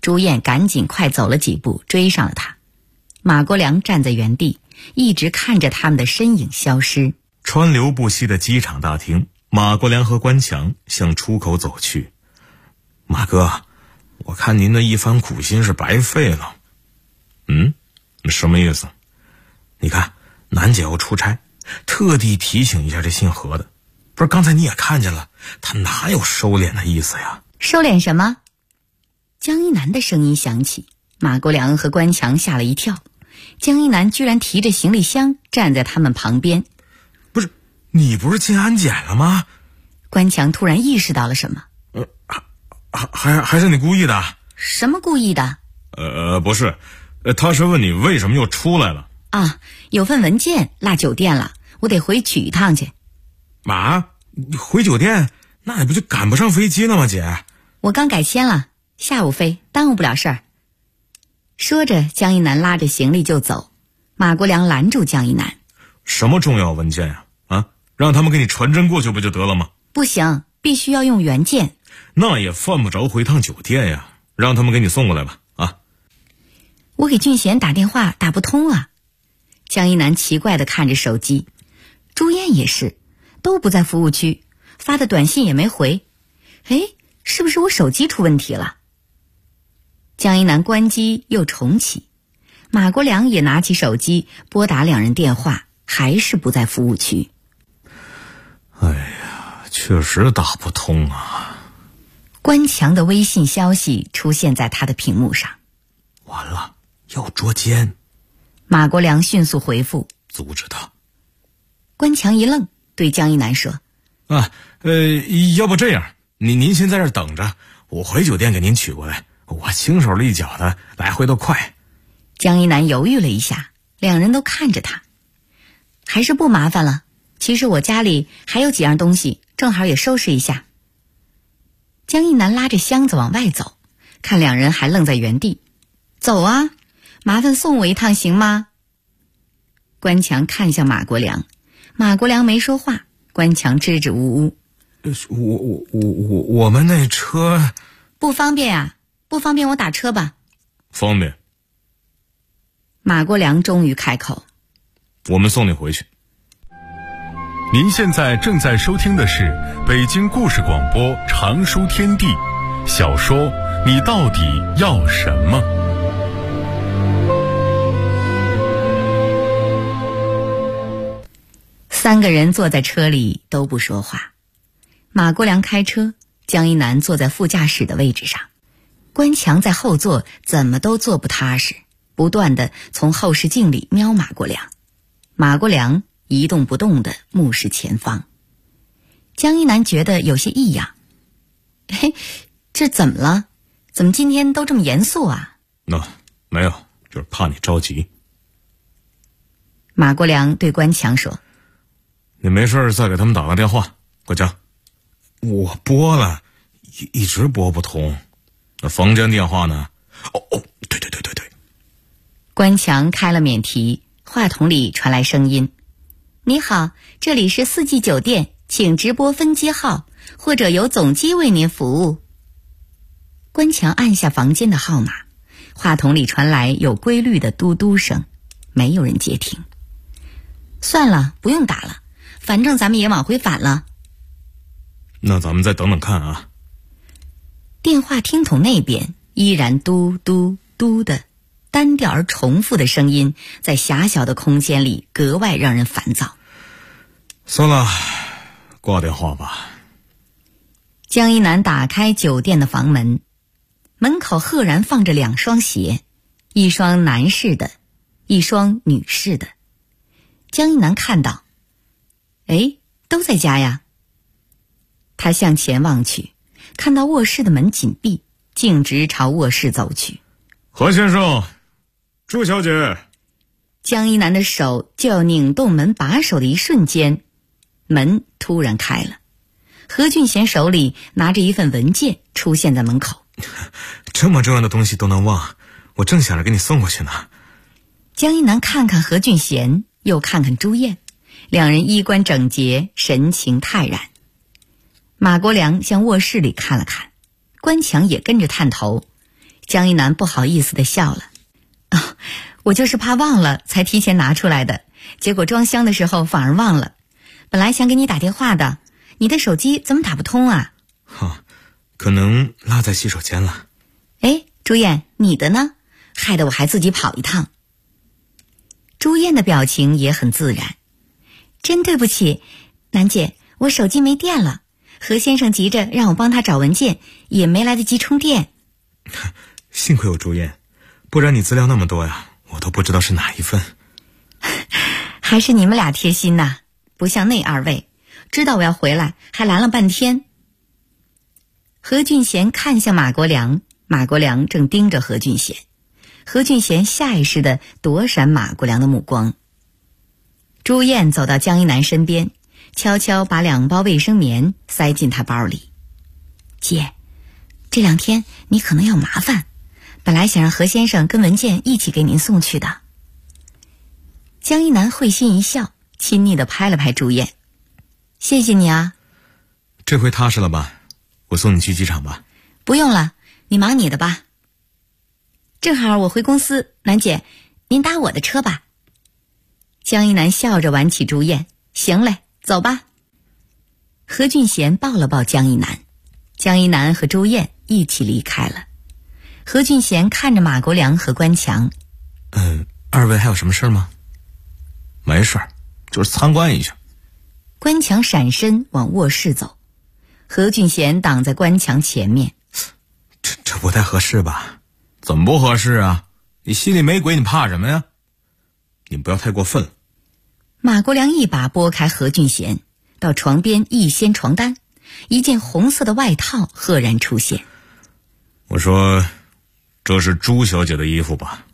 Speaker 7: 朱燕赶紧快走了几步，追上了他。马国良站在原地，一直看着他们的身影消失。
Speaker 10: 川流不息的机场大厅，马国良和关强向出口走去。马哥，我看您的一番苦心是白费了。什么意思？你看，楠姐要出差，特地提醒一下这姓何的。不是，刚才你也看见了，他哪有收敛的意思呀？
Speaker 7: 收敛什么？江一南的声音响起，马国良和关强吓了一跳。江一南居然提着行李箱站在他们旁边。
Speaker 10: 不是，你不是进安检了吗？
Speaker 7: 关强突然意识到了什么。
Speaker 10: 还是你故意的？
Speaker 7: 什么故意的？
Speaker 10: 不是，他是问你为什么又出来了。
Speaker 7: 啊，有份文件落酒店了，我得回取一趟去。
Speaker 10: 你回酒店？那你不就赶不上飞机了吗，姐？
Speaker 7: 我刚改签了，下午飞，耽误不了事儿。说着，江一南拉着行李就走。马国良拦住江一南。
Speaker 10: 什么重要文件呀？让他们给你传真过去不就得了吗？
Speaker 7: 不行，必须要用原件。
Speaker 10: 那也犯不着回趟酒店呀，让他们给你送过来吧。
Speaker 7: 我给俊贤打电话打不通啊。江一南奇怪地看着手机。朱燕也是，都不在服务区，发的短信也没回。是不是我手机出问题了？江一南关机又重启，马国良也拿起手机拨打两人电话，还是不在服务区。
Speaker 10: 哎呀，确实打不通啊。
Speaker 7: 关强的微信消息出现在他的屏幕上。
Speaker 10: 完了，要捉奸。
Speaker 7: 马国良迅速回复：
Speaker 10: 阻止他。
Speaker 7: 关强一愣，对江一南说：
Speaker 10: 要不这样，您先在这儿等着，我回酒店给您取过来，我轻手利脚的，来回都快。
Speaker 7: 江一南犹豫了一下，两人都看着他。还是不麻烦了，其实我家里还有几样东西，正好也收拾一下。江一南拉着箱子往外走，看两人还愣在原地。走啊，麻烦送我一趟行吗？关强看向马国良，马国良没说话，关强支支吾吾。
Speaker 10: 我们那车
Speaker 7: 不方便啊，不方便我打车吧。
Speaker 10: 方便。
Speaker 7: 马国良终于开口：
Speaker 10: 我们送你回去。
Speaker 4: 您现在正在收听的是北京故事广播长书天地小说《你到底要什么》。
Speaker 7: 三个人坐在车里都不说话。马国良开车，江一南坐在副驾驶的位置上，关强在后座怎么都坐不踏实，不断地从后视镜里瞄马国良。马国良一动不动地目视前方。江一南觉得有些异样。这怎么了？怎么今天都这么严肃啊？
Speaker 10: 没有，就是怕你着急。
Speaker 7: 马国良对关强说：
Speaker 10: 你没事再给他们打个电话。关强，我拨了，一直拨不通。那房间电话呢？对。
Speaker 7: 关强开了免提，话筒里传来声音：你好，这里是四季酒店，请直拨分机号，或者由总机为您服务。关强按下房间的号码，话筒里传来有规律的嘟嘟声，没有人接听。算了，不用打了，反正咱们也往回返了。
Speaker 10: 那咱们再等等看啊。
Speaker 7: 电话听筒那边依然嘟嘟嘟的单调而重复的声音，在狭小的空间里格外让人烦躁。
Speaker 10: 算了，挂电话吧。
Speaker 7: 江一南打开酒店的房门，门口赫然放着两双鞋，一双男士的，一双女士的。江一南看到，都在家呀。他向前望去，看到卧室的门紧闭，径直朝卧室走去。
Speaker 10: 何先生，朱小姐。
Speaker 7: 江一南的手就要拧动门把手的一瞬间，门突然开了，何俊贤手里拿着一份文件出现在门口。
Speaker 10: 这么重要的东西都能忘，我正想着给你送过去呢。
Speaker 7: 江一南看看何俊贤，又看看朱燕，两人衣冠整洁，神情泰然。马国良向卧室里看了看，关强也跟着探头， 江一南不好意思地笑了。哦，我就是怕忘了才提前拿出来的，结果装箱的时候反而忘了。本来想给你打电话的，你的手机怎么打不通啊？
Speaker 10: 可能落在洗手间了。
Speaker 7: 哎，朱燕，你的呢？害得我还自己跑一趟。朱燕的表情也很自然。真对不起，楠姐，我手机没电了，何先生急着让我帮他找文件，也没来得及充电。
Speaker 10: 幸亏有朱燕，不然你资料那么多呀，我都不知道是哪一份。
Speaker 7: 还是你们俩贴心呐，不像那二位，知道我要回来还拦了半天。何俊贤看向马国良，马国良正盯着何俊贤，何俊贤下意识地躲闪马国良的目光。朱燕走到江一南身边，悄悄把2包卫生棉塞进他包里。姐，这2天你可能要麻烦，本来想让何先生跟文件一起给您送去的。江一南会心一笑，亲昵地拍了拍朱燕。谢谢你啊。
Speaker 10: 这回踏实了吧？我送你去机场吧。
Speaker 7: 不用了，你忙你的吧。正好我回公司，楠姐，您搭我的车吧。江一南笑着挽起朱燕，行嘞，走吧。何俊贤抱了抱江一南，江一南和朱燕一起离开了。何俊贤看着马国良和关强，
Speaker 10: 二位还有什么事吗？没事儿，就是参观一下。
Speaker 7: 关强闪身往卧室走，何俊贤挡在关强前面。
Speaker 10: 这不太合适吧？怎么不合适啊？你心里没鬼，你怕什么呀？你不要太过分了。
Speaker 7: 马国良一把拨开何俊贤，到床边一掀床单，一件红色的外套赫然出现。
Speaker 10: 我说，这是朱小姐的衣服吧？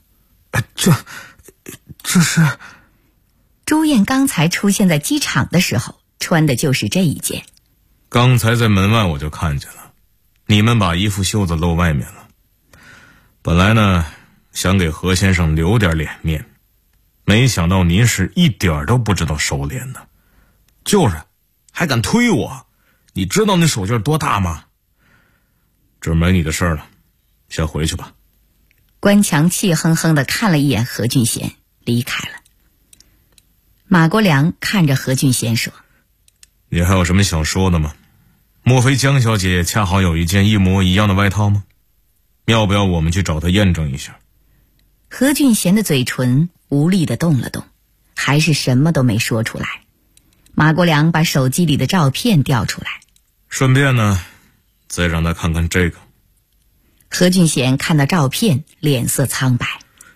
Speaker 10: 这是。
Speaker 7: 朱燕刚才出现在机场的时候穿的就是这一件。
Speaker 10: 刚才在门外我就看见了，你们把衣服袖子露外面了。本来呢，想给何先生留点脸面，没想到您是一点都不知道收敛的。就是还敢推我，你知道那手劲多大吗？这没你的事了，先回去吧。
Speaker 7: 关强气哼哼地看了一眼何俊贤，离开了。马国良看着何俊贤说，
Speaker 10: 你还有什么想说的吗？莫非江小姐恰好有一件一模一样的外套吗？要不要我们去找她验证一下？
Speaker 7: 何俊贤的嘴唇无力地动了动，还是什么都没说出来。马国良把手机里的照片调出来，
Speaker 10: 顺便呢，再让他看看这个。
Speaker 7: 何俊贤看到照片，脸色苍白。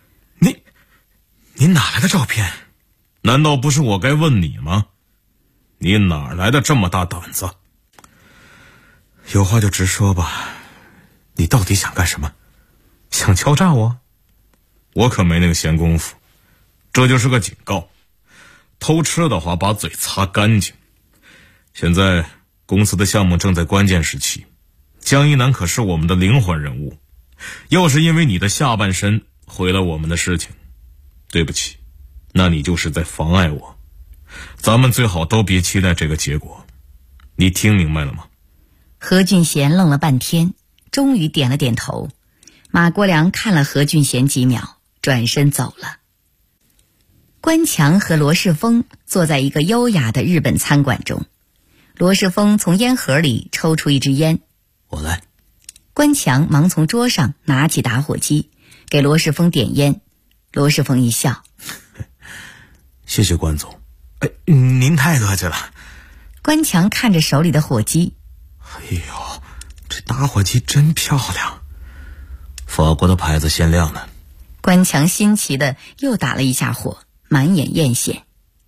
Speaker 10: 你哪来的照片？难道不是我该问你吗？你哪来的这么大胆子？有话就直说吧，你到底想干什么？想敲诈我？我可没那个闲工夫。这就是个警告，偷吃的话把嘴擦干净。现在公司的项目正在关键时期，江一南可是我们的灵魂人物，要是因为你的下半身毁了我们的事情，对不起，那你就是在妨碍我。咱们最好都别期待这个结果，你听明白了吗？
Speaker 7: 何俊贤愣了半天，终于点了点头。马国良看了何俊贤几秒，转身走了。关强和罗世峰坐在一个优雅的日本餐馆中，罗世峰从烟盒里抽出一支烟。
Speaker 11: 我来。
Speaker 7: 关强忙从桌上拿起打火机，给罗世峰点烟。罗世峰一笑，
Speaker 11: 谢谢关总。
Speaker 10: 您太客气了。
Speaker 7: 关强看着手里的火机，
Speaker 10: 哎呦，这打火机真漂亮，
Speaker 11: 法国的牌子限量的。
Speaker 7: 关强新奇的又打了一下火，满眼艳羡。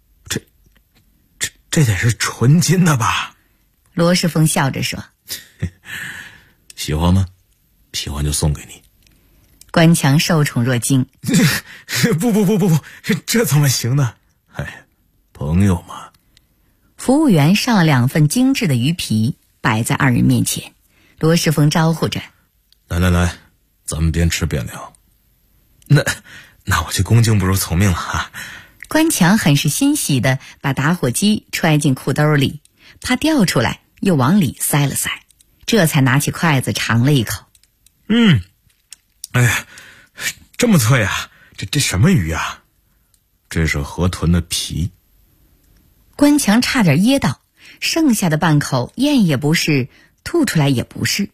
Speaker 10: 这得是纯金的吧？
Speaker 7: 罗世峰笑着说。
Speaker 11: 喜欢吗？喜欢就送给你。
Speaker 7: 关强受宠若惊。
Speaker 10: 不，这怎么行呢？
Speaker 11: 朋友嘛。
Speaker 7: 服务员上了2份精致的鱼皮，摆在2人面前。罗世峰招呼着，
Speaker 11: 来，咱们边吃边聊。
Speaker 10: 那我就恭敬不如从命了啊。
Speaker 7: 关强很是欣喜的把打火机揣进裤兜里，怕掉出来，又往里塞了塞，这才拿起筷子尝了一口。
Speaker 10: 哎呀，这么脆啊！这什么鱼啊？这是河豚的皮。
Speaker 7: 关强差点噎到，剩下的半口咽也不是，吐出来也不是。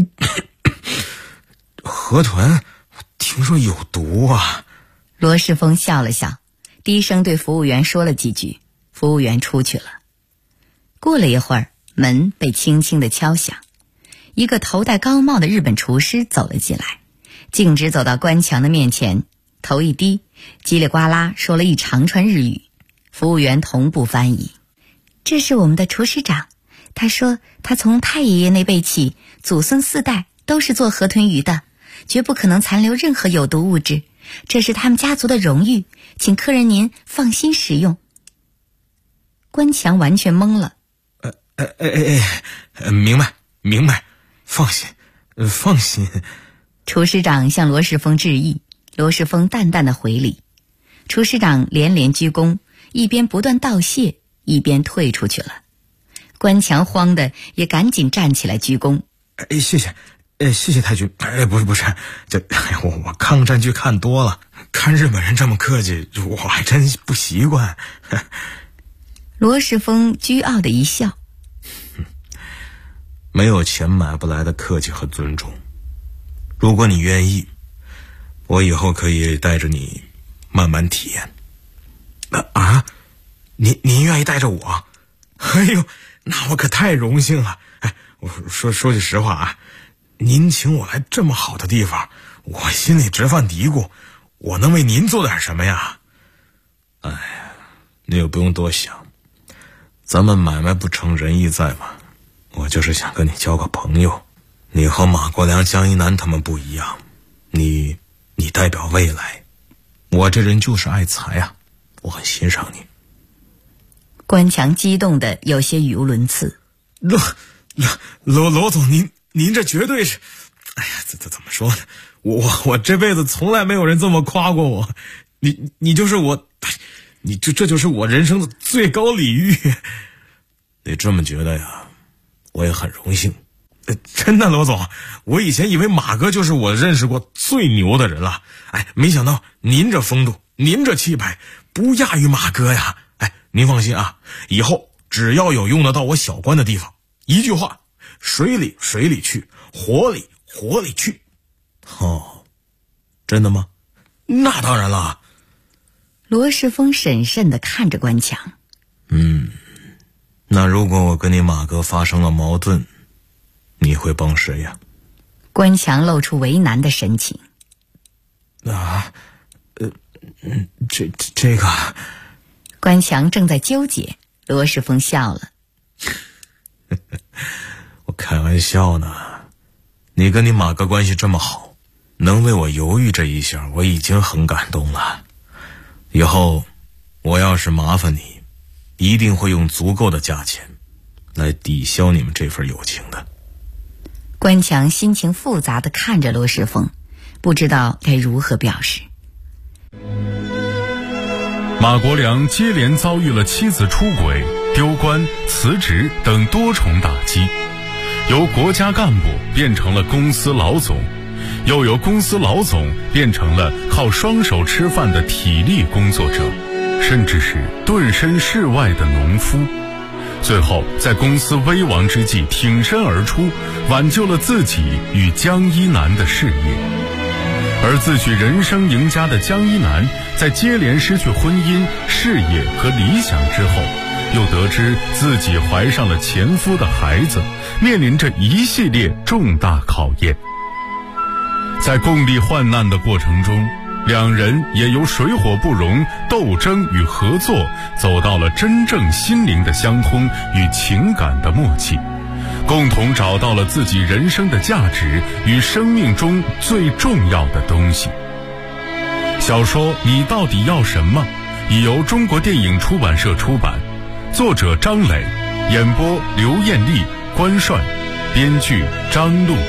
Speaker 10: 河豚，听说有毒啊。
Speaker 7: 罗世峰笑了笑，低声对服务员说了几句，服务员出去了。过了一会儿，门被轻轻地敲响，一个头戴高帽的日本厨师走了进来，径直走到关强的面前，头一低，叽里呱啦说了一长串日语，服务员同步翻译。这是我们的厨师长，他说他从太爷爷那辈起，祖孙4代都是做河豚鱼的，绝不可能残留任何有毒物质，这是他们家族的荣誉，请客人您放心食用。关强完全懵了。
Speaker 10: 明白，放心。
Speaker 7: 厨师长向罗世峰致意，罗世峰淡淡的回礼。厨师长连连鞠躬，一边不断道谢，一边退出去了。关强慌的也赶紧站起来鞠躬。
Speaker 10: 谢谢太君。不是，我抗战剧看多了，看日本人这么客气，我还真不习惯。
Speaker 7: 罗世峰倨傲的一笑。
Speaker 10: 没有钱买不来的客气和尊重。如果你愿意，我以后可以带着你慢慢体验。您愿意带着我？哎呦，那我可太荣幸了。我说句实话啊，您请我来这么好的地方，我心里直犯嘀咕，我能为您做点什么呀？哎呀，你也不用多想，咱们买卖不成仁义在嘛。我就是想跟你交个朋友。你和马国良、江一南他们不一样，你代表未来，我这人就是爱财啊，我很欣赏你。
Speaker 7: 关强激动的有些语无伦次。
Speaker 10: 罗总，您这绝对是，哎呀，这怎么说呢？我这辈子从来没有人这么夸过我，你就是我，这就是我人生的最高礼遇。你这么觉得呀，我也很荣幸。真的，罗总，我以前以为马哥就是我认识过最牛的人了，没想到您这风度，您这气派，不亚于马哥呀。您放心啊，以后只要有用得到我小关的地方，一句话，水里去，火里去。哦，真的吗？那当然了。
Speaker 7: 罗世峰审慎地看着关强。
Speaker 10: 那如果我跟你马哥发生了矛盾，你会帮谁呀？
Speaker 7: 关强露出为难的神情。
Speaker 10: 这个。
Speaker 7: 关强正在纠结，罗世峰笑了。
Speaker 10: 我开玩笑呢，你跟你马哥关系这么好，能为我犹豫这一下，我已经很感动了。以后我要是麻烦你，一定会用足够的价钱来抵消你们这份友情的。
Speaker 7: 关强心情复杂地看着罗世峰，不知道该如何表示。
Speaker 12: 马国良接连遭遇了妻子出轨、丢官、辞职等多重打击，由国家干部变成了公司老总，又由公司老总变成了靠双手吃饭的体力工作者，甚至是顿身事外的农夫。最后在公司危亡之际挺身而出，挽救了自己与江一南的事业。而自诩人生赢家的江一南，在接连失去婚姻、事业和理想之后，又得知自己怀上了前夫的孩子，面临着一系列重大考验。在共历患难的过程中，两人也由水火不容、斗争与合作，走到了真正心灵的相通与情感的默契，共同找到了自己人生的价值与生命中最重要的东西。小说《你到底要什么》已由中国电影出版社出版，作者张磊，演播刘艳丽、关帅，编剧张璐。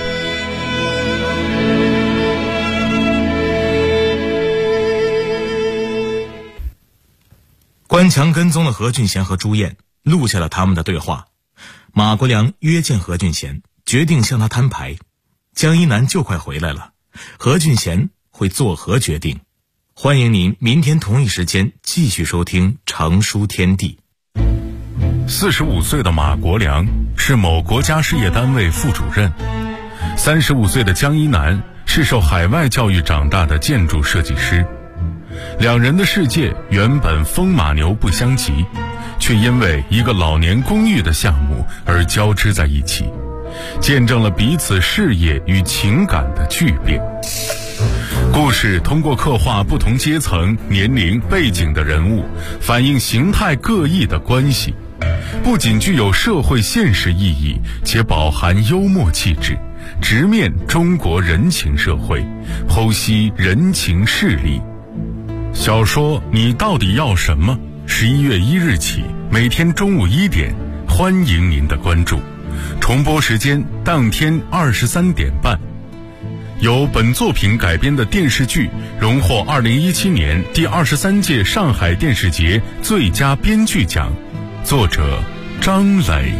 Speaker 10: 关强跟踪了何俊贤和朱燕，录下了他们的对话。马国良约见何俊贤，决定向他摊牌。江一南就快回来了， 何俊贤会作何决定？欢迎您明天同一时间继续收听《成书天地》。
Speaker 12: 45岁的马国良是某国家事业单位副主任，35岁的江一楠是受海外教育长大的建筑设计师。两人的世界原本风马牛不相及，却因为一个老年公寓的项目而交织在一起，见证了彼此事业与情感的巨变。故事通过刻画不同阶层、年龄、背景的人物，反映形态各异的关系，不仅具有社会现实意义，且饱含幽默气质，直面中国人情社会，剖析人情势力。小说《你到底要什么》11月1日起，每天中午1点，欢迎您的关注。重播时间当天23点半。由本作品改编的电视剧荣获2017年第23届上海电视节最佳编剧奖，作者张磊。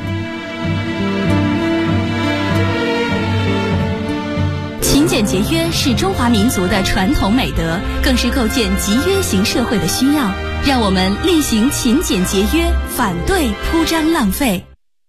Speaker 9: 勤俭节约是中华民族的传统美德，更是构建集约型社会的需要。让我们厉行勤俭节约，反对铺张浪费。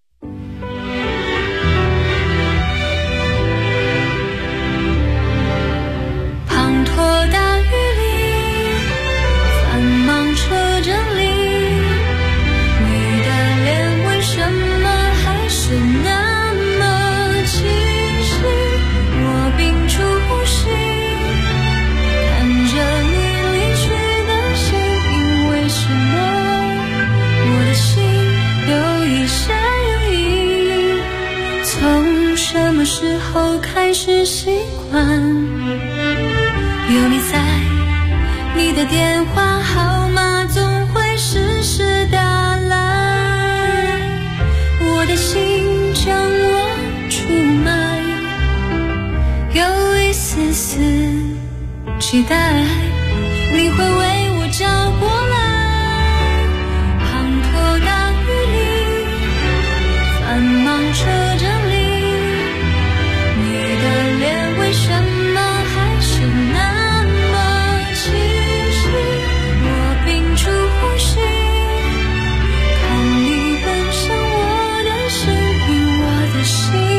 Speaker 13: 滂沱大雨里，繁忙车阵里，你的脸为什么还是那么清晰？我屏住呼吸，看着你离去的身影，为什么我的心有一些犹豫？从什么时候开始习惯有你在，你的电话号码总会时时打来，我的心将我出卖，有一丝丝期待你会为我找过来。滂沱大雨里，繁忙车阵里，你的脸为什么还是那么清晰？我屏住呼吸，看你奔向我的身影，我的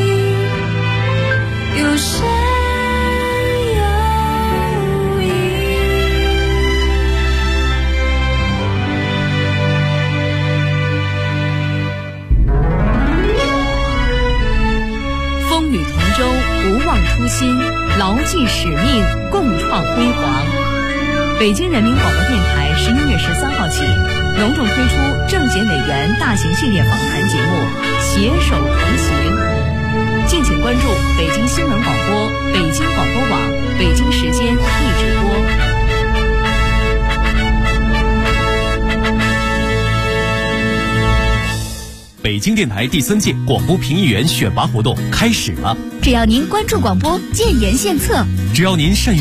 Speaker 13: 心有些犹豫。
Speaker 2: 风雨同舟，不忘初心，牢记使命，共创辉煌。北京人民广播电台11月13号起，隆重推出政协委员大型系列访谈节目《携手同行》，敬请关注北京新闻广播、北京广播网、北京时间一直播。
Speaker 14: 北京电台第3届广播评议员选拔活动开始了，
Speaker 9: 只要您关注广播，建言献策，
Speaker 14: 只要您善于